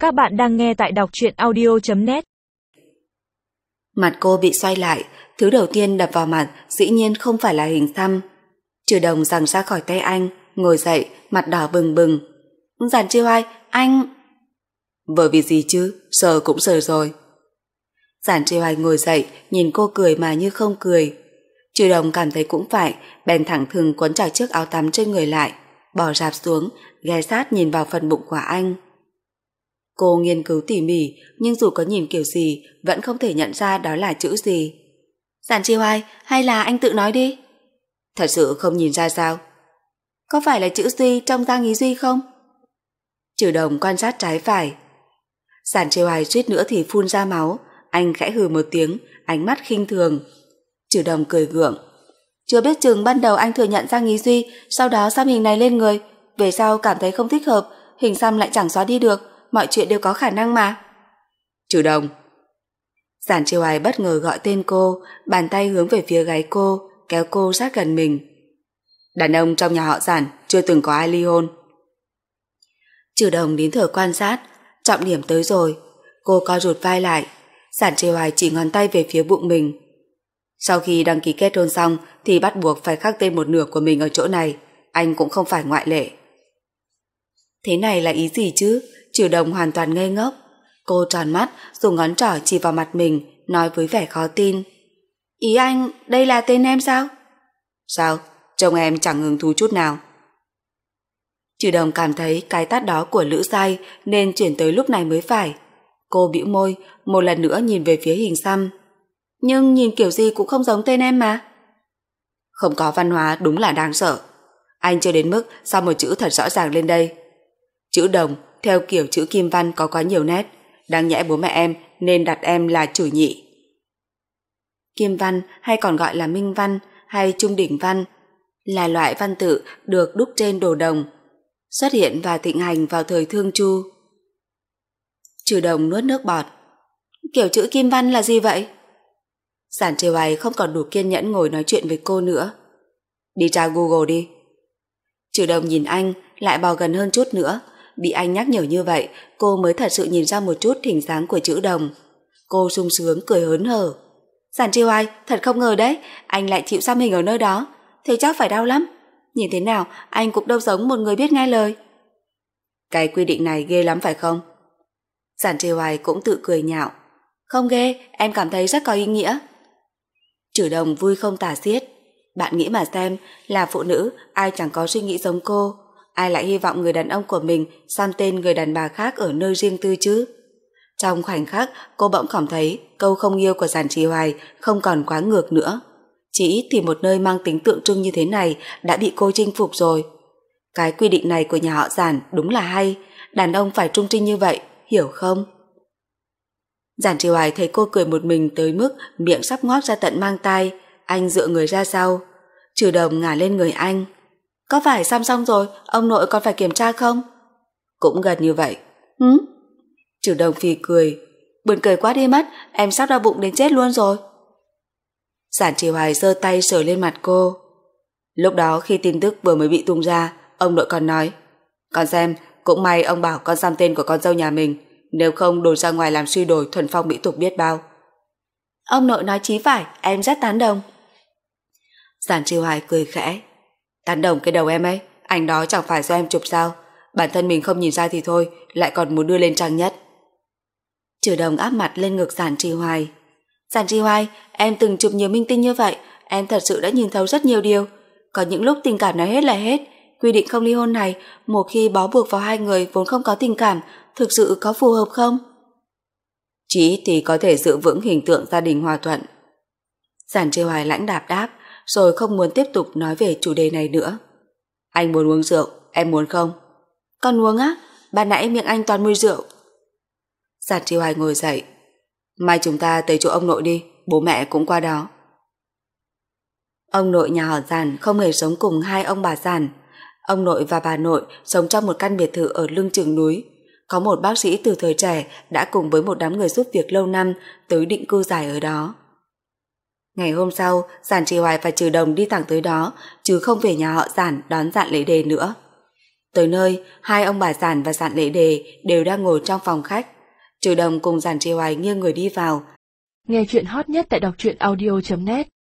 Các bạn đang nghe tại đọc truyện audio.net. Mặt cô bị xoay lại, thứ đầu tiên đập vào mặt dĩ nhiên không phải là hình xăm. Trừ Đồng giằng ra khỏi tay anh, ngồi dậy, mặt đỏ bừng bừng. Giản Chiêu Ai, anh... Vợ vì gì chứ, sờ cũng sờ rồi. Giản Chiêu Ai ngồi dậy, nhìn cô cười mà như không cười. Trừ Đồng cảm thấy cũng phải, bèn thẳng thừng quấn chặt chiếc áo tắm trên người lại, bỏ rạp xuống, ghé sát nhìn vào phần bụng của anh. Cô nghiên cứu tỉ mỉ, nhưng dù có nhìn kiểu gì, vẫn không thể nhận ra đó là chữ gì. Giản Chiêu Ai, hay là anh tự nói đi? Thật sự không nhìn ra sao? Có phải là chữ Duy trong Giang Ý Duy không? Trừ Đồng quan sát trái phải. Giản Chiêu Ai suýt nữa thì phun ra máu, anh khẽ hừ một tiếng, ánh mắt khinh thường. Trừ Đồng cười gượng. Chưa biết chừng ban đầu anh thừa nhận Giang Ý Duy, sau đó xăm hình này lên người, về sau cảm thấy không thích hợp, hình xăm lại chẳng xóa đi được, mọi chuyện đều có khả năng mà. Trừ Đồng. Giản Chiêu Ai bất ngờ gọi tên cô, bàn tay hướng về phía gáy cô, kéo cô sát gần mình. Đàn ông trong nhà họ Giản chưa từng có ai ly hôn. Trừ Đồng nín thở quan sát, trọng điểm tới rồi. Cô co rụt vai lại. Giản Chiêu Ai chỉ ngón tay về phía bụng mình. Sau khi đăng ký kết hôn xong thì bắt buộc phải khắc tên một nửa của mình ở chỗ này, anh cũng không phải ngoại lệ. Thế này là ý gì chứ? Trừ Đồng hoàn toàn ngây ngốc. Cô tròn mắt, dùng ngón trỏ chỉ vào mặt mình, nói với vẻ khó tin. Ý anh, đây là tên em sao? Sao? Trông em chẳng hứng thú chút nào. Trừ Đồng cảm thấy cái tát đó của Lữ Sai nên chuyển tới lúc này mới phải. Cô bĩu môi, một lần nữa nhìn về phía hình xăm. Nhưng nhìn kiểu gì cũng không giống tên em mà. Không có văn hóa đúng là đáng sợ. Anh chưa đến mức sao một chữ thật rõ ràng lên đây. Chữ Đồng theo kiểu chữ Kim Văn có quá nhiều nét, đáng nhẽ bố mẹ em nên đặt em là Chử Nhị. Kim Văn hay còn gọi là Minh Văn hay Trung Đỉnh Văn là loại văn tự được đúc trên đồ đồng, xuất hiện và thịnh hành vào thời Thương Chu. Trừ Đồng nuốt nước bọt. Kiểu chữ Kim Văn là gì vậy? Giản Chiêu Ai không còn đủ kiên nhẫn ngồi nói chuyện với cô nữa. Đi tra Google đi. Trừ Đồng nhìn anh, lại bò gần hơn chút nữa. Bị anh nhắc nhở như vậy, cô mới thật sự nhìn ra một chút hình dáng của chữ Đồng. Cô sung sướng cười hớn hở. Giản Chiêu Ai, thật không ngờ đấy, anh lại chịu xăm hình ở nơi đó. Thế chắc phải đau lắm. Nhìn thế nào, anh cũng đâu giống một người biết nghe lời. Cái quy định này ghê lắm phải không? Giản Chiêu Ai cũng tự cười nhạo. Không ghê, em cảm thấy rất có ý nghĩa. Trừ Đồng vui không tả xiết. Bạn nghĩ mà xem, là phụ nữ, ai chẳng có suy nghĩ giống cô. Ai lại hy vọng người đàn ông của mình xăm tên người đàn bà khác ở nơi riêng tư chứ? Trong khoảnh khắc, cô bỗng cảm thấy câu không yêu của Giản Chiêu Ai không còn quá ngược nữa. Chỉ ít thì một nơi mang tính tượng trưng như thế này đã bị cô chinh phục rồi. Cái quy định này của nhà họ Giản đúng là hay. Đàn ông phải trung trinh như vậy, hiểu không? Giản Chiêu Ai thấy cô cười một mình tới mức miệng sắp ngót ra tận mang tai. Anh dựa người ra sau. Trừ Đồng ngả lên người anh. Có phải xăm xong rồi, ông nội còn phải kiểm tra không? Cũng gần như vậy. Trừ Đồng phì cười. Buồn cười quá đi mất, em sắp đau bụng đến chết luôn rồi. Giản Chiêu Ai giơ tay sờ lên mặt cô. Lúc đó khi tin tức vừa mới bị tung ra, ông nội còn nói, con xem, cũng may ông bảo con xăm tên của con dâu nhà mình, nếu không đồn ra ngoài làm suy đồi thuần phong mỹ tục biết bao. Ông nội nói chí phải, em rất tán đồng. Giản Chiêu Ai cười khẽ. Tán đồng cái đầu em ấy, ảnh đó chẳng phải do em chụp sao? Bản thân mình không nhìn ra thì thôi, lại còn muốn đưa lên trang nhất. Trừ Đồng áp mặt lên ngực Giản Chiêu Ai. Giản Chiêu Ai, em từng chụp nhiều minh tinh như vậy, em thật sự đã nhìn thấu rất nhiều điều. Có những lúc tình cảm nói hết là hết. Quy định không ly hôn này, một khi bó buộc vào hai người vốn không có tình cảm, thực sự có phù hợp không? Chỉ thì có thể giữ vững hình tượng gia đình hòa thuận. Giản Chiêu Ai lãnh đạp đáp, rồi không muốn tiếp tục nói về chủ đề này nữa. Anh muốn uống rượu, em muốn không? Con uống á? Ban nãy miệng anh toàn mùi rượu. Giản Chiêu Ai ngồi dậy. Mai chúng ta tới chỗ ông nội đi, bố mẹ cũng qua đó. Ông nội nhà họ Giản không hề sống cùng hai ông bà Giản. Ông nội và bà nội sống trong một căn biệt thự ở lưng chừng núi. Có một bác sĩ từ thời trẻ đã cùng với một đám người giúp việc lâu năm tới định cư dài ở đó. Ngày hôm sau, Giản Chiêu Ai và Trừ Đồng đi thẳng tới đó, chứ không về nhà họ Giản đón Giản Lễ Đề nữa. Tới nơi, hai ông bà Giản và Giản Lệ Đề đều đang ngồi trong phòng khách. Trừ Đồng cùng Giản Trì Hoài nghiêng người đi vào. Nghe chuyện hot nhất tại đọc truyện audio.net